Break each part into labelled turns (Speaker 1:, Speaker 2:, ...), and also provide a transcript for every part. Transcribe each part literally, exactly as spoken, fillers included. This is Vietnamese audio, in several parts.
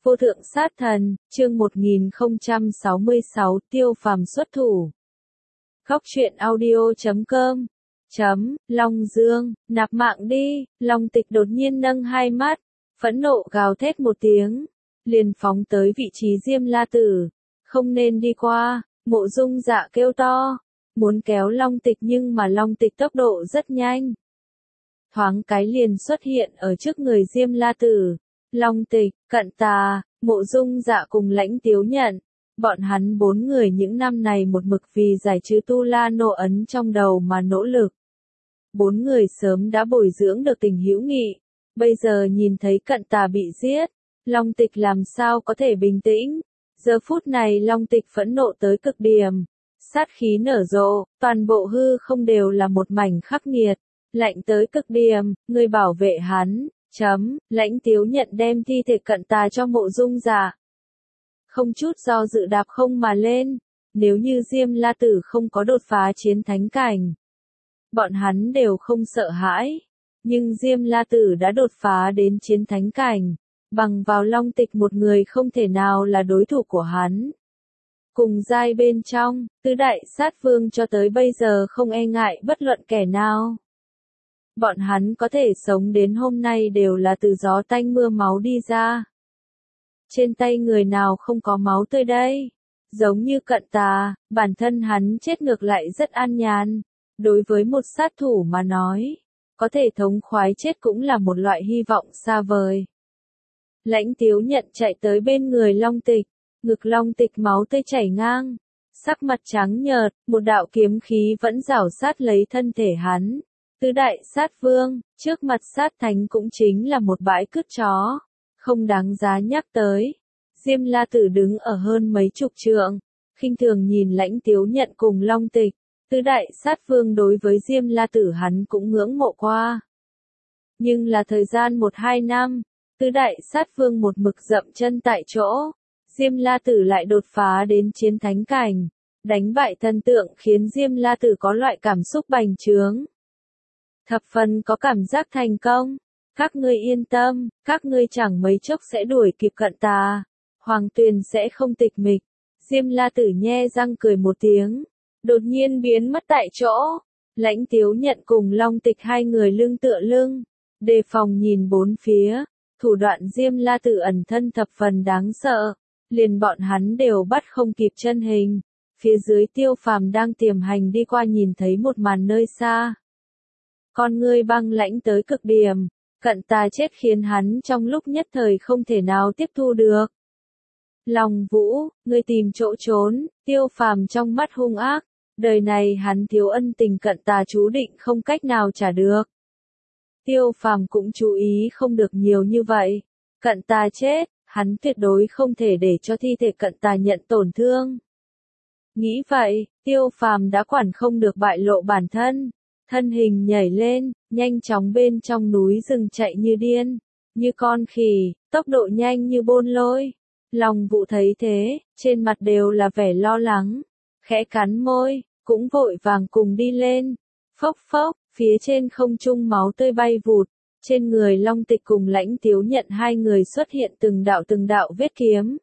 Speaker 1: Vô thượng sát thần, chương một nghìn không trăm sáu mươi sáu, Tiêu Phàm xuất thủ. Góc truyện audio chấm com chấm, Long Dương, nạp mạng đi, Long Tịch đột nhiên nâng hai mắt, phẫn nộ gào thét một tiếng, liền phóng tới vị trí Diêm La Tử. Không nên đi qua, Mộ Dung Dạ kêu to, muốn kéo Long Tịch nhưng mà Long Tịch tốc độ rất nhanh. Thoáng cái liền xuất hiện ở trước người Diêm La Tử. Long Tịch, Cận Tà, Mộ Dung Dạ cùng Lãnh Tiếu Nhận, bọn hắn bốn người những năm này một mực vì giải trừ Tu La nô ấn trong đầu mà nỗ lực. Bốn người sớm đã bồi dưỡng được tình hữu nghị, bây giờ nhìn thấy Cận Tà bị giết, Long Tịch làm sao có thể bình tĩnh. Giờ phút này Long Tịch phẫn nộ tới cực điểm, sát khí nở rộ, toàn bộ hư không đều là một mảnh khắc nghiệt, lạnh tới cực điểm, người bảo vệ hắn. Chấm, Lãnh Tiếu Nhận đem thi thể Cận Tà cho Mộ Dung Dạ. Không chút do dự đạp không mà lên, nếu như Diêm La Tử không có đột phá chiến thánh cảnh, bọn hắn đều không sợ hãi, nhưng Diêm La Tử đã đột phá đến chiến thánh cảnh, bằng vào Long Tịch một người không thể nào là đối thủ của hắn. Cùng giai bên trong, tứ đại sát vương cho tới bây giờ không e ngại bất luận kẻ nào. Bọn hắn có thể sống đến hôm nay đều là từ gió tanh mưa máu đi ra. Trên tay người nào không có máu tươi đây? Giống như Cận Tà, bản thân hắn chết ngược lại rất an nhàn. Đối với một sát thủ mà nói, có thể thống khoái chết cũng là một loại hy vọng xa vời. Lãnh Tiếu Nhận chạy tới bên người Long Tịch, ngực Long Tịch máu tươi chảy ngang, sắc mặt trắng nhợt, một đạo kiếm khí vẫn rảo sát lấy thân thể hắn. Tứ đại sát vương, trước mặt sát thánh cũng chính là một bãi cướp chó, không đáng giá nhắc tới. Diêm La Tử đứng ở hơn mấy chục trượng, khinh thường nhìn Lãnh Tiếu Nhận cùng Long Tịch. Tứ đại sát vương đối với Diêm La Tử hắn cũng ngưỡng mộ qua. Nhưng là thời gian một hai năm, tứ đại sát vương một mực dậm chân tại chỗ, Diêm La Tử lại đột phá đến chiến thánh cảnh, đánh bại thần tượng khiến Diêm La Tử có loại cảm xúc bành trướng. Thập phần có cảm giác thành công, các ngươi yên tâm, các ngươi chẳng mấy chốc sẽ đuổi kịp Cận Tà, Hoàng Tuyền sẽ không tịch mịch. Diêm La Tử nhe răng cười một tiếng, đột nhiên biến mất tại chỗ. Lãnh Tiếu Nhận cùng Long Tịch hai người lưng tựa lưng, đề phòng nhìn bốn phía, thủ đoạn Diêm La Tử ẩn thân thập phần đáng sợ, liền bọn hắn đều bắt không kịp chân hình. Phía dưới Tiêu Phàm đang tiềm hành đi qua nhìn thấy một màn nơi xa. Con ngươi băng lãnh tới cực điểm, Cận Tà chết khiến hắn trong lúc nhất thời không thể nào tiếp thu được. Long Vũ, ngươi tìm chỗ trốn, Tiêu Phàm trong mắt hung ác, đời này hắn thiếu ân tình Cận Tà chú định không cách nào trả được. Tiêu Phàm cũng chú ý không được nhiều như vậy, Cận Tà chết, hắn tuyệt đối không thể để cho thi thể Cận Tà nhận tổn thương. Nghĩ vậy, Tiêu Phàm đã quản không được bại lộ bản thân. Thân hình nhảy lên, nhanh chóng bên trong núi rừng chạy như điên, như con khỉ, tốc độ nhanh như bôn lôi. Long Vũ thấy thế, trên mặt đều là vẻ lo lắng, khẽ cắn môi, cũng vội vàng cùng đi lên. Phốc phốc, phía trên không trung máu tươi bay vụt, trên người Long Tịch cùng Lãnh Tiếu Nhận hai người xuất hiện từng đạo từng đạo vết kiếm.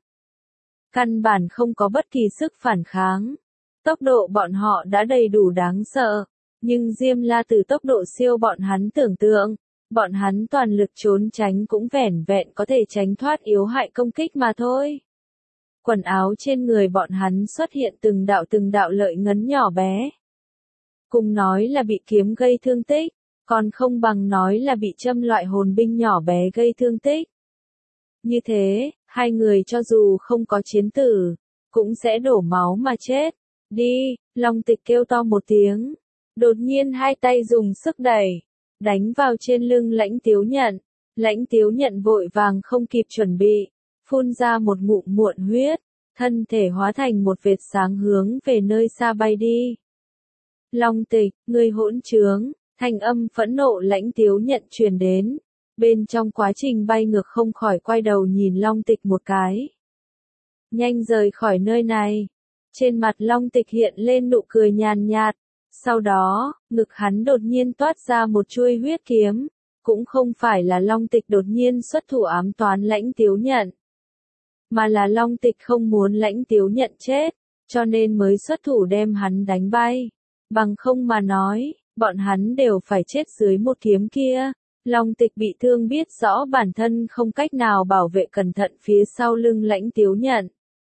Speaker 1: Căn bản không có bất kỳ sức phản kháng, tốc độ bọn họ đã đầy đủ đáng sợ. Nhưng Diêm La Tử tốc độ siêu bọn hắn tưởng tượng, bọn hắn toàn lực trốn tránh cũng vẻn vẹn có thể tránh thoát yếu hại công kích mà thôi. Quần áo trên người bọn hắn xuất hiện từng đạo từng đạo lợi ngấn nhỏ bé. Cùng nói là bị kiếm gây thương tích, còn không bằng nói là bị châm loại hồn binh nhỏ bé gây thương tích. Như thế, hai người cho dù không có chiến tử, cũng sẽ đổ máu mà chết. Đi, Long Tịch kêu to một tiếng. Đột nhiên hai tay dùng sức đẩy, đánh vào trên lưng Lãnh Tiếu Nhận. Lãnh Tiếu Nhận vội vàng không kịp chuẩn bị, phun ra một ngụm muộn huyết, thân thể hóa thành một vệt sáng hướng về nơi xa bay đi. Long Tịch, ngươi hỗn trướng, thanh âm phẫn nộ Lãnh Tiếu Nhận truyền đến. Bên trong quá trình bay ngược không khỏi quay đầu nhìn Long Tịch một cái. Nhanh rời khỏi nơi này. Trên mặt Long Tịch hiện lên nụ cười nhàn nhạt. Sau đó, ngực hắn đột nhiên toát ra một chuôi huyết kiếm, cũng không phải là Long Tịch đột nhiên xuất thủ ám toán Lãnh Tiếu Nhận. mà là Long Tịch không muốn Lãnh Tiếu Nhận chết, cho nên mới xuất thủ đem hắn đánh bay. Bằng không mà nói, bọn hắn đều phải chết dưới một kiếm kia. Long Tịch bị thương biết rõ bản thân không cách nào bảo vệ cẩn thận phía sau lưng Lãnh Tiếu Nhận.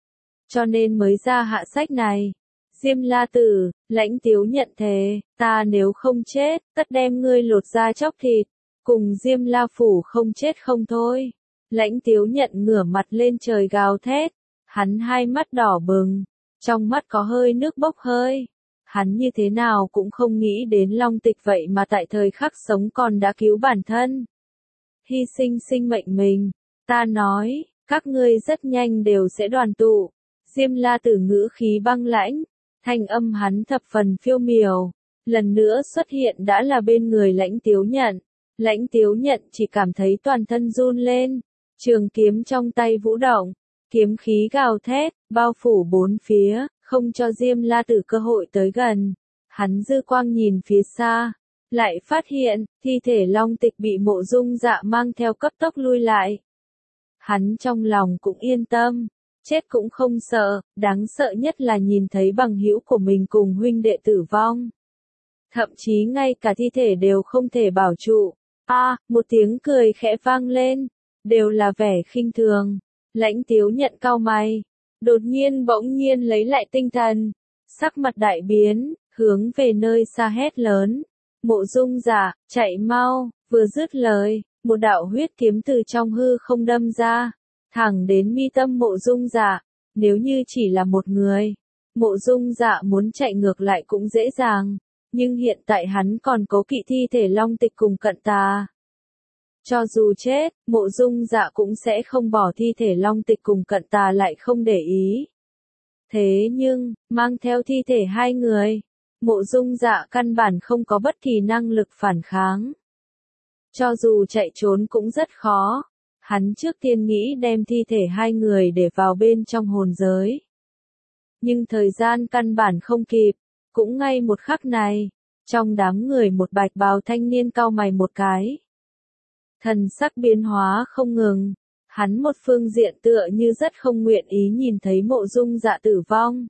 Speaker 1: Cho nên mới ra hạ sách này. Diêm La Tử, Lãnh Tiếu Nhận thề, ta nếu không chết, tất đem ngươi lột da chóc thịt, cùng Diêm La Phủ không chết không thôi. Lãnh Tiếu Nhận ngửa mặt lên trời gào thét, hắn hai mắt đỏ bừng, trong mắt có hơi nước bốc hơi. Hắn như thế nào cũng không nghĩ đến Long Tịch vậy mà tại thời khắc sống còn đã cứu bản thân. Hy sinh sinh mệnh mình, ta nói, các ngươi rất nhanh đều sẽ đoàn tụ. Diêm La Tử ngữ khí băng lãnh, thanh âm hắn thập phần phiêu miểu, lần nữa xuất hiện đã là bên người Lãnh Tiếu Nhận. Lãnh Tiếu Nhận chỉ cảm thấy toàn thân run lên, trường kiếm trong tay vũ động, kiếm khí gào thét, bao phủ bốn phía, không cho Diêm La Tử cơ hội tới gần. Hắn dư quang nhìn phía xa, lại phát hiện, thi thể Long Tịch bị Mộ Dung Dạ mang theo cấp tốc lui lại. Hắn trong lòng cũng yên tâm, chết cũng không sợ, đáng sợ nhất là nhìn thấy bằng hữu của mình cùng huynh đệ tử vong. Thậm chí ngay cả thi thể đều không thể bảo trụ. A, à, một tiếng cười khẽ vang lên, đều là vẻ khinh thường. Lãnh Tiếu Nhận cau mày, đột nhiên bỗng nhiên lấy lại tinh thần, sắc mặt đại biến, hướng về nơi xa hét lớn. Mộ Dung Dạ, chạy mau, vừa dứt lời, một đạo huyết kiếm từ trong hư không đâm ra, thẳng đến mi tâm Mộ Dung Dạ. Nếu như chỉ là một người, Mộ Dung Dạ muốn chạy ngược lại cũng dễ dàng, nhưng hiện tại hắn còn cố kỵ thi thể Long Tịch cùng Cận Tà. Cho dù chết, Mộ Dung Dạ cũng sẽ không bỏ thi thể Long Tịch cùng Cận Tà lại không để ý. Thế nhưng, mang theo thi thể hai người, Mộ Dung Dạ căn bản không có bất kỳ năng lực phản kháng. Cho dù chạy trốn cũng rất khó, hắn trước tiên nghĩ đem thi thể hai người để vào bên trong hồn giới. Nhưng thời gian căn bản không kịp, cũng ngay một khắc này, trong đám người một bạch bào thanh niên cau mày một cái. Thần sắc biến hóa không ngừng, hắn một phương diện tựa như rất không nguyện ý nhìn thấy Mộ Dung Dạ tử vong.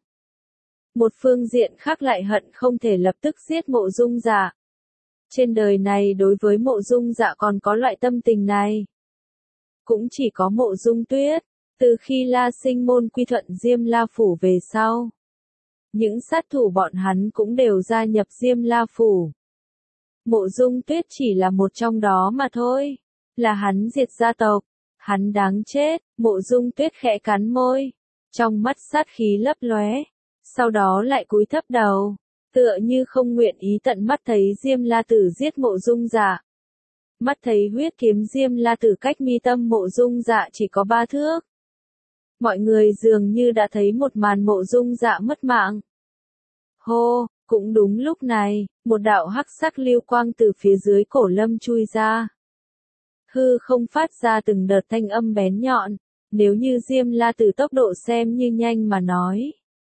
Speaker 1: Một phương diện khác lại hận không thể lập tức giết Mộ Dung Dạ. Trên đời này đối với Mộ Dung Dạ còn có loại tâm tình này. Cũng chỉ có Mộ Dung Tuyết, từ khi La Sinh môn quy thuận Diêm La Phủ về sau. Những sát thủ bọn hắn cũng đều gia nhập Diêm La Phủ. Mộ Dung Tuyết chỉ là một trong đó mà thôi, là hắn diệt gia tộc, hắn đáng chết. Mộ Dung Tuyết khẽ cắn môi, trong mắt sát khí lấp lóe, sau đó lại cúi thấp đầu, tựa như không nguyện ý tận mắt thấy Diêm La Tử giết Mộ Dung Dạ. Mắt thấy huyết kiếm Diêm La Tử cách mi tâm Mộ Dung Dạ chỉ có ba thước. Mọi người dường như đã thấy một màn Mộ Dung Dạ mất mạng. Hô, cũng đúng lúc này, một đạo hắc sắc lưu quang từ phía dưới cổ lâm chui ra. Hư không phát ra từng đợt thanh âm bén nhọn, nếu như Diêm La Tử tốc độ xem như nhanh mà nói.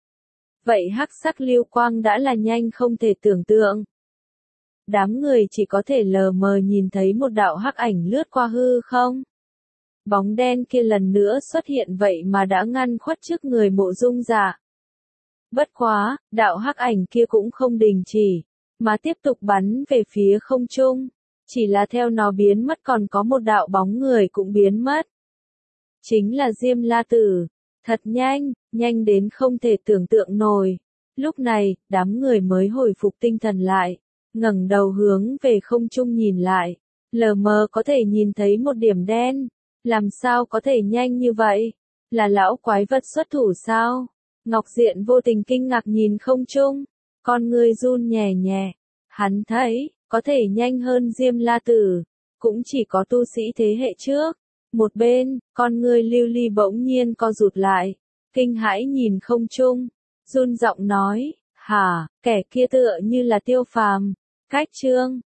Speaker 1: Vậy hắc sắc lưu quang đã là nhanh không thể tưởng tượng. Đám người chỉ có thể lờ mờ nhìn thấy một đạo hắc ảnh lướt qua hư không. Bóng đen kia lần nữa xuất hiện vậy mà đã ngăn khuất trước người Mộ Dung Dạ. Bất quá, đạo hắc ảnh kia cũng không đình chỉ, mà tiếp tục bắn về phía không trung. Chỉ là theo nó biến mất còn có một đạo bóng người cũng biến mất. Chính là Diêm La Tử. Thật nhanh, nhanh đến không thể tưởng tượng nổi. Lúc này, đám người mới hồi phục tinh thần lại, ngẩng đầu hướng về không trung nhìn lại. Lờ mờ có thể nhìn thấy một điểm đen. Làm sao có thể nhanh như vậy? Là lão quái vật xuất thủ sao? Ngọc Diện vô tình kinh ngạc nhìn không trung, con người run nhẹ nhẹ. Hắn thấy, có thể nhanh hơn Diêm La Tử, cũng chỉ có tu sĩ thế hệ trước. Một bên, con người lưu ly bỗng nhiên co rụt lại, kinh hãi nhìn không trung, run giọng nói, hả, kẻ kia tựa như là Tiêu Phàm. Cách chương